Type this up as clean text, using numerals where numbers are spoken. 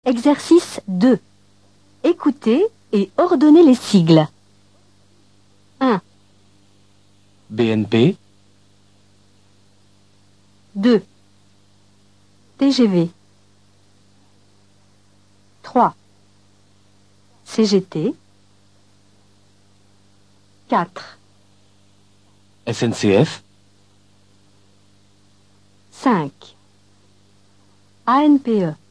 Exercice 2. Écoutez et ordonnez les sigles. 1, BNP, 2, TGV. 3, CGT. 4, SNCF, 5, ANPE.